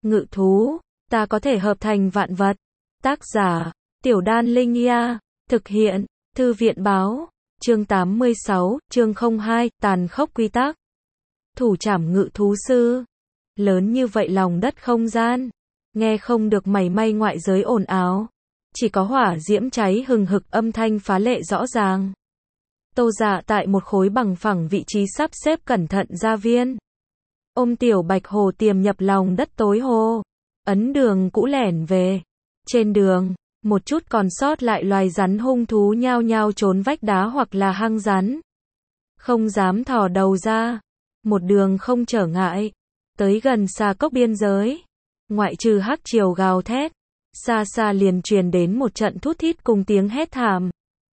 Ngự thú, ta có thể hợp thành vạn vật. Tác giả, Tiểu Đan Linh Ia, thực hiện, Thư viện báo, chương 86, chương 02, tàn khốc quy tắc. Thủ trảm ngự thú sư, lớn như vậy lòng đất không gian, nghe không được mảy may ngoại giới ồn ào, chỉ có hỏa diễm cháy hừng hực âm thanh phá lệ rõ ràng. Tô Dạ tại một khối bằng phẳng vị trí sắp xếp cẩn thận gia viên. Ôm tiểu bạch hồ tiềm nhập lòng đất tối hồ, ấn đường cũ lẻn về. Trên đường, một chút còn sót lại loài rắn hung thú nhao nhao trốn vách đá hoặc là hang rắn. Không dám thò đầu ra, một đường không trở ngại, tới gần xà cốc biên giới. Ngoại trừ hắc triều gào thét, xa xa liền truyền đến một trận thút thít cùng tiếng hét thảm.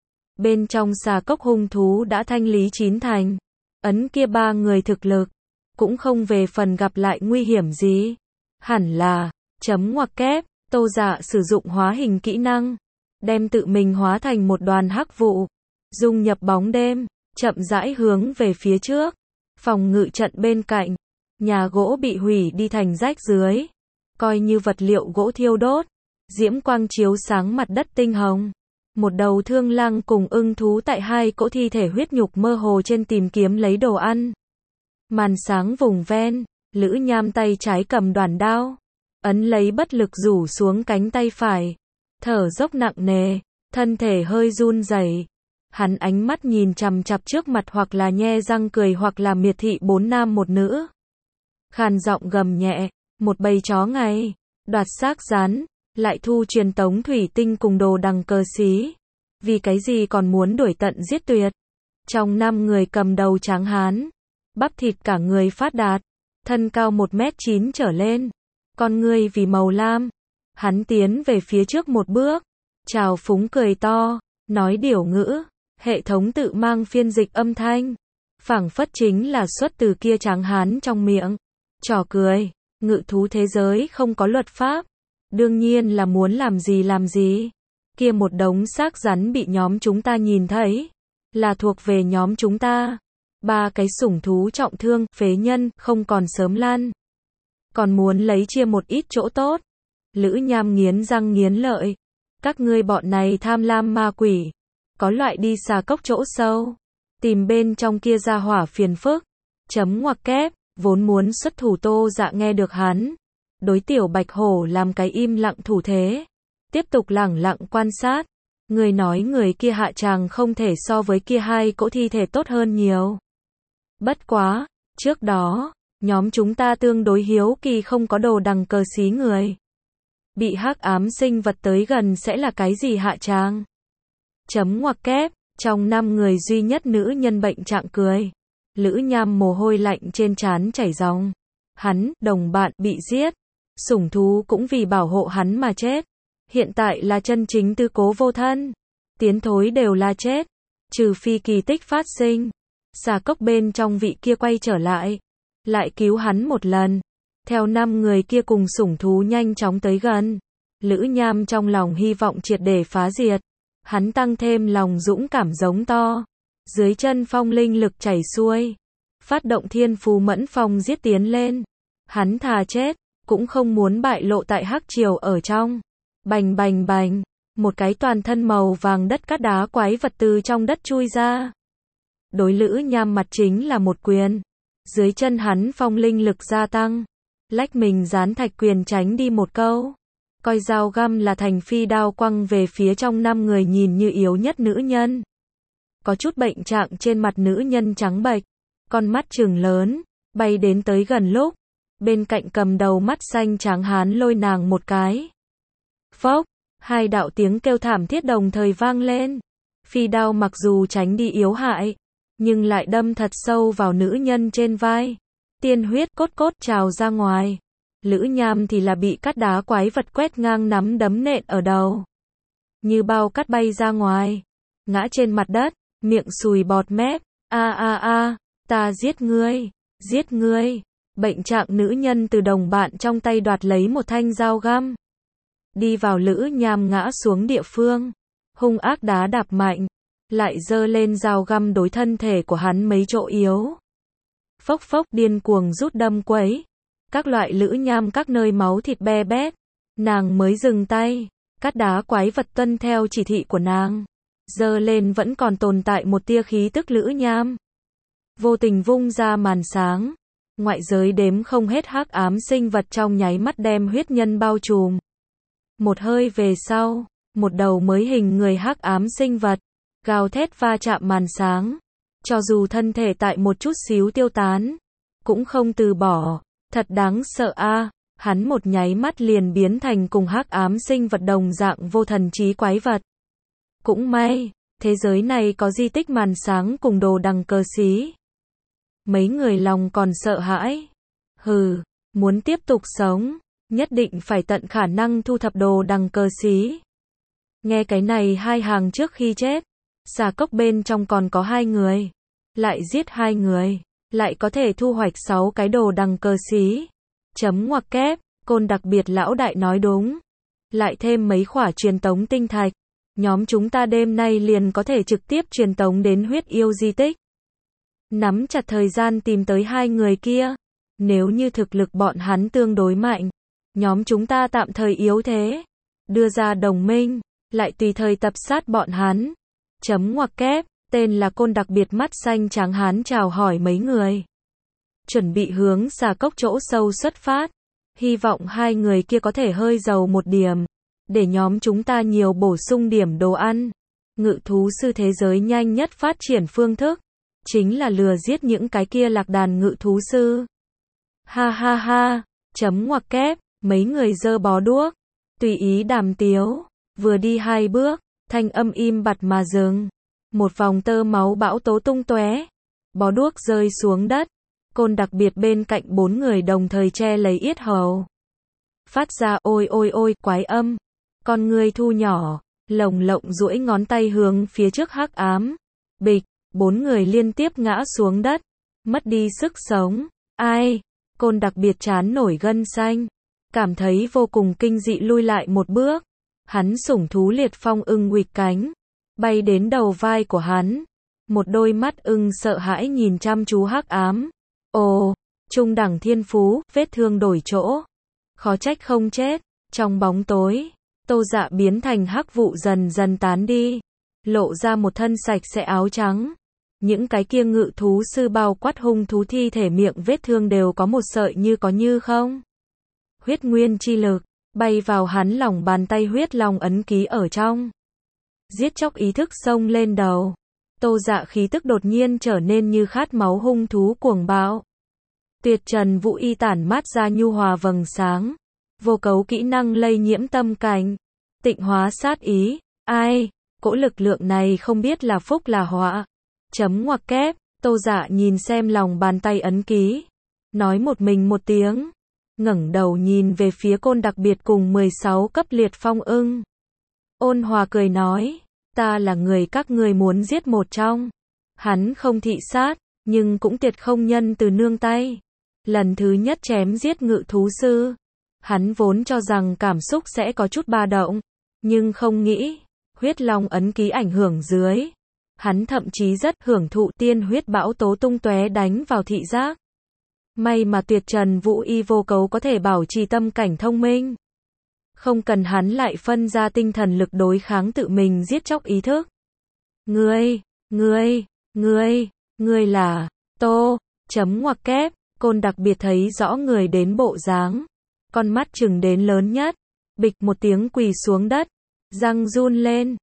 Bên trong xà cốc hung thú đã thanh lý chín thành, ấn kia ba người thực lực, cũng không về phần gặp lại nguy hiểm gì. Hẳn là, chấm ngoặc kép, Tô Dạ sử dụng hóa hình kỹ năng, đem tự mình hóa thành một đoàn hắc vụ, dung nhập bóng đêm, chậm rãi hướng về phía trước. Phòng ngự trận bên cạnh, nhà gỗ bị hủy đi thành rách dưới, coi như vật liệu gỗ thiêu đốt, diễm quang chiếu sáng mặt đất tinh hồng. Một đầu thương lang cùng ưng thú tại hai cỗ thi thể huyết nhục mơ hồ trên tìm kiếm lấy đồ ăn. Màn sáng vùng ven, Lữ Nham tay trái cầm đoàn đao, ấn lấy bất lực rủ xuống cánh tay phải, thở dốc nặng nề, thân thể hơi run rẩy. Hắn ánh mắt nhìn chằm chằm trước mặt, hoặc là nhe răng cười hoặc là miệt thị bốn nam một nữ. Khàn giọng gầm nhẹ, một bầy chó ngày, đoạt xác rắn, lại thu truyền tống thủy tinh cùng đồ đằng cờ xí. Vì cái gì còn muốn đuổi tận giết tuyệt? Trong 5 người cầm đầu tráng hán, bắp thịt cả người phát đạt, thân cao 1m9 trở lên, con ngươi vì màu lam. Hắn tiến về phía trước một bước, trào phúng cười to, nói điểu ngữ, hệ thống tự mang phiên dịch âm thanh, phảng phất chính là xuất từ kia tráng hán trong miệng. Trò cười, ngự thú thế giới không có luật pháp, đương nhiên là muốn làm gì làm gì. Kia một đống xác rắn bị nhóm chúng ta nhìn thấy, là thuộc về nhóm chúng ta. 3 cái sủng thú trọng thương, phế nhân, không còn sớm lăn. Còn muốn lấy chia một ít chỗ tốt. Lữ Nham nghiến răng nghiến lợi. Các ngươi bọn này tham lam ma quỷ, có loại đi xà cốc chỗ sâu, tìm bên trong kia ra hỏa phiền phức. Chấm ngoặc kép, vốn muốn xuất thủ Tô Dạ nghe được hắn, đối tiểu bạch hổ làm cái im lặng thủ thế, tiếp tục lẳng lặng quan sát. Người nói người kia hạ tràng không thể so với kia hai cỗ thi thể tốt hơn nhiều. Bất quá, trước đó, nhóm chúng ta tương đối hiếu kỳ không có đồ đằng cờ xí người. Bị hắc ám sinh vật tới gần sẽ là cái gì hạ tràng? Chấm ngoặc kép, trong 5 người duy nhất nữ nhân bệnh trạng cười. Lữ Nham mồ hôi lạnh trên trán chảy ròng. Hắn, đồng bạn, bị giết. Sủng thú cũng vì bảo hộ hắn mà chết. Hiện tại là chân chính tư cố vô thân. Tiến thối đều là chết. Trừ phi kỳ tích phát sinh. Xà cốc bên trong vị kia quay trở lại. Lại cứu hắn một lần. Theo 5 người kia cùng sủng thú nhanh chóng tới gần. Lữ Nham trong lòng hy vọng triệt để phá diệt. Hắn tăng thêm lòng dũng cảm giống to. Dưới chân phong linh lực chảy xuôi. Phát động thiên phú mẫn phong giết tiến lên. Hắn thà chết, cũng không muốn bại lộ tại hắc triều ở trong. Bành bành bành, một cái toàn thân màu vàng đất cát đá quái vật từ trong đất chui ra. Đối Lữ Nham mặt chính là một quyền. Dưới chân hắn phong linh lực gia tăng. Lách mình dán thạch quyền tránh đi một câu. Coi dao găm là thành phi đao quăng về phía trong 5 người nhìn như yếu nhất nữ nhân. Có chút bệnh trạng trên mặt nữ nhân trắng bệch, con mắt trừng lớn, bay đến tới gần lúc. Bên cạnh cầm đầu mắt xanh tráng hán lôi nàng một cái. Phốc, 2 đạo tiếng kêu thảm thiết đồng thời vang lên. Phi đao mặc dù tránh đi yếu hại, nhưng lại đâm thật sâu vào nữ nhân trên vai. Tiên huyết cốt cốt trào ra ngoài. Lữ Nham thì là bị cát đá quái vật quét ngang nắm đấm nện ở đầu. Như bao cát bay ra ngoài, ngã trên mặt đất, miệng sùi bọt mép. Ta giết ngươi, giết ngươi. Bệnh trạng nữ nhân từ đồng bạn trong tay đoạt lấy một thanh dao găm. Đi vào Lữ Nham ngã xuống địa phương, hung ác đá đạp mạnh, lại giơ lên dao găm đối thân thể của hắn mấy chỗ yếu. Phốc phốc điên cuồng rút đâm quấy. các loại lữ nham các nơi máu thịt be bét. Nàng mới dừng tay, cát đá quái vật tuân theo chỉ thị của nàng. Giơ lên vẫn còn tồn tại một tia khí tức lữ nham. Vô tình vung ra màn sáng. Ngoại giới đếm không hết hắc ám sinh vật trong nháy mắt đem huyết nhân bao trùm. Một hơi về sau, một đầu mới hình người hắc ám sinh vật, gào thét va chạm màn sáng. Cho dù thân thể tại một chút xíu tiêu tán, cũng không từ bỏ. Thật đáng sợ a. Hắn một nháy mắt liền biến thành cùng hắc ám sinh vật đồng dạng vô thần trí quái vật. Cũng may, thế giới này có di tích màn sáng cùng đồ đằng cờ xí. Mấy người lòng còn sợ hãi. Hừ, muốn tiếp tục sống, nhất định phải tận khả năng thu thập đồ đằng cờ xí. Nghe cái này hai hàng trước khi chết, xà cốc bên trong còn có 2 người. Lại giết 2 người, lại có thể thu hoạch 6 cái đồ đằng cờ xí. Chấm ngoặc kép, Côn đặc biệt lão đại nói đúng. Lại thêm mấy khỏa truyền tống tinh thạch. Nhóm chúng ta đêm nay liền có thể trực tiếp truyền tống đến huyết yêu di tích. Nắm chặt thời gian tìm tới 2 người kia. Nếu như thực lực bọn hắn tương đối mạnh, nhóm chúng ta tạm thời yếu thế. Đưa ra đồng minh, lại tùy thời tập sát bọn hắn. Chấm ngoặc kép, tên là Côn đặc biệt mắt xanh trắng hán chào hỏi mấy người. Chuẩn bị hướng xà cốc chỗ sâu xuất phát. Hy vọng 2 người kia có thể hơi giàu một điểm. Để nhóm chúng ta nhiều bổ sung điểm đồ ăn. Ngự thú sư thế giới nhanh nhất phát triển phương thức. Chính là lừa giết những cái kia lạc đàn ngự thú sư. Ha ha ha, chấm ngoặc kép, mấy người giơ bó đuốc. Tùy ý đàm tiếu. Vừa đi 2 bước, thanh âm im bặt mà dừng. Một vòng tơ máu bão tố tung tóe. Bó đuốc rơi xuống đất. Côn đặc biệt bên cạnh 4 người đồng thời che lấy yết hầu. Phát ra ôi ôi ôi quái âm. Con người thu nhỏ, lồng lộng duỗi ngón tay hướng phía trước hắc ám. Bịch, 4 người liên tiếp ngã xuống đất. Mất đi sức sống. Ai? Côn đặc biệt chán nổi gân xanh. Cảm thấy vô cùng kinh dị lui lại một bước. Hắn sủng thú liệt phong ưng huỵch cánh. Bay đến đầu vai của hắn. Một đôi mắt ưng sợ hãi nhìn chăm chú hắc ám. Ồ, trung đẳng thiên phú, vết thương đổi chỗ. Khó trách không chết. Trong bóng tối, Tô Dạ biến thành hắc vụ dần dần tán đi. Lộ ra một thân sạch sẽ áo trắng. Những cái kia ngự thú sư bao quát hung thú thi thể miệng vết thương đều có một sợi như có như không. Huyết nguyên chi lực, bay vào hắn lòng bàn tay huyết long ấn ký ở trong. Giết chóc ý thức xông lên đầu. Tô Dạ khí tức đột nhiên trở nên như khát máu hung thú cuồng bạo. Tuyệt trần vũ y tản mát ra nhu hòa vầng sáng. Vô cấu kỹ năng lây nhiễm tâm cảnh. Tịnh hóa sát ý. Ai? Cỗ lực lượng này không biết là phúc là họa. Chấm ngoặc kép. Tô Dạ nhìn xem lòng bàn tay ấn ký. Nói một mình một tiếng. Ngẩng đầu nhìn về phía Côn đặc biệt cùng 16 cấp liệt phong ưng. Ôn hòa cười nói. Ta là người các ngươi muốn giết một trong. Hắn không thị sát, nhưng cũng tuyệt không nhân từ nương tay. Lần thứ nhất chém giết ngự thú sư. Hắn vốn cho rằng cảm xúc sẽ có chút ba động. Nhưng không nghĩ, huyết long ấn ký ảnh hưởng dưới. Hắn thậm chí rất hưởng thụ tiên huyết bão tố tung tóe đánh vào thị giác. May mà tuyệt trần vũ y vô cấu có thể bảo trì tâm cảnh thông minh. Không cần hắn lại phân ra tinh thần lực đối kháng tự mình giết chóc ý thức. Ngươi là, Tô, chấm ngoặc kép, Côn đặc biệt thấy rõ người đến bộ dáng. Con mắt chừng đến lớn nhất, bịch một tiếng quỳ xuống đất, răng run lên,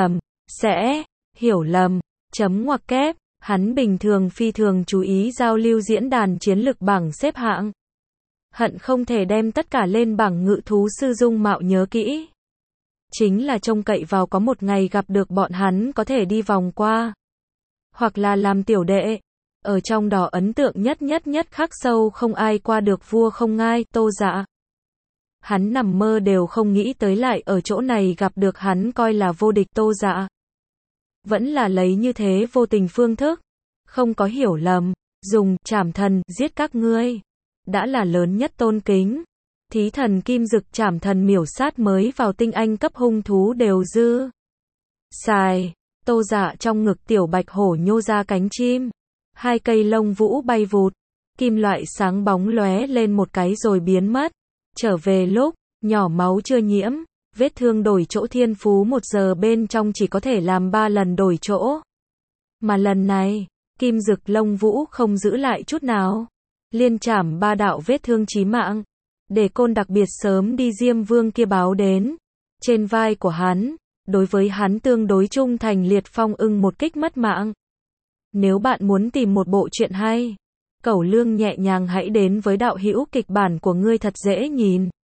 hiểu lầm, chấm ngoặc kép, hắn bình thường phi thường chú ý giao lưu diễn đàn chiến lực bảng xếp hạng. Hận không thể đem tất cả lên bảng ngự thú sư dung mạo nhớ kỹ. Chính là trông cậy vào có một ngày gặp được bọn hắn có thể đi vòng qua. Hoặc là làm tiểu đệ. Ở trong đó ấn tượng nhất khắc sâu không ai qua được vua không ngai, Tô Dạ. Hắn nằm mơ đều không nghĩ tới lại ở chỗ này gặp được hắn coi là vô địch Tô Dạ. Vẫn là lấy như thế vô tình phương thức. Không có hiểu lầm. Dùng trảm thần giết các ngươi. Đã là lớn nhất tôn kính. Thí thần kim dực trảm thần miểu sát mới vào tinh anh cấp hung thú đều dư. Xài. Tô Dạ trong ngực tiểu bạch hổ nhô ra cánh chim. 2 cây lông vũ bay vụt. kim loại sáng bóng lóe lên một cái rồi biến mất. Trở về lúc, nhỏ máu chưa nhiễm, vết thương đổi chỗ thiên phú 1 giờ bên trong chỉ có thể làm 3 lần đổi chỗ. Mà lần này, Kim Dực Lông Vũ không giữ lại chút nào. Liên chảm 3 đạo vết thương chí mạng. Để Côn đặc biệt sớm đi Diêm Vương kia báo đến. Trên vai của hắn, đối với hắn tương đối trung thành Liệt Phong ưng một kích mất mạng. Nếu bạn muốn tìm một bộ truyện hay, Cẩu Lương nhẹ nhàng hãy đến với đạo hữu kịch bản của ngươi thật dễ nhìn.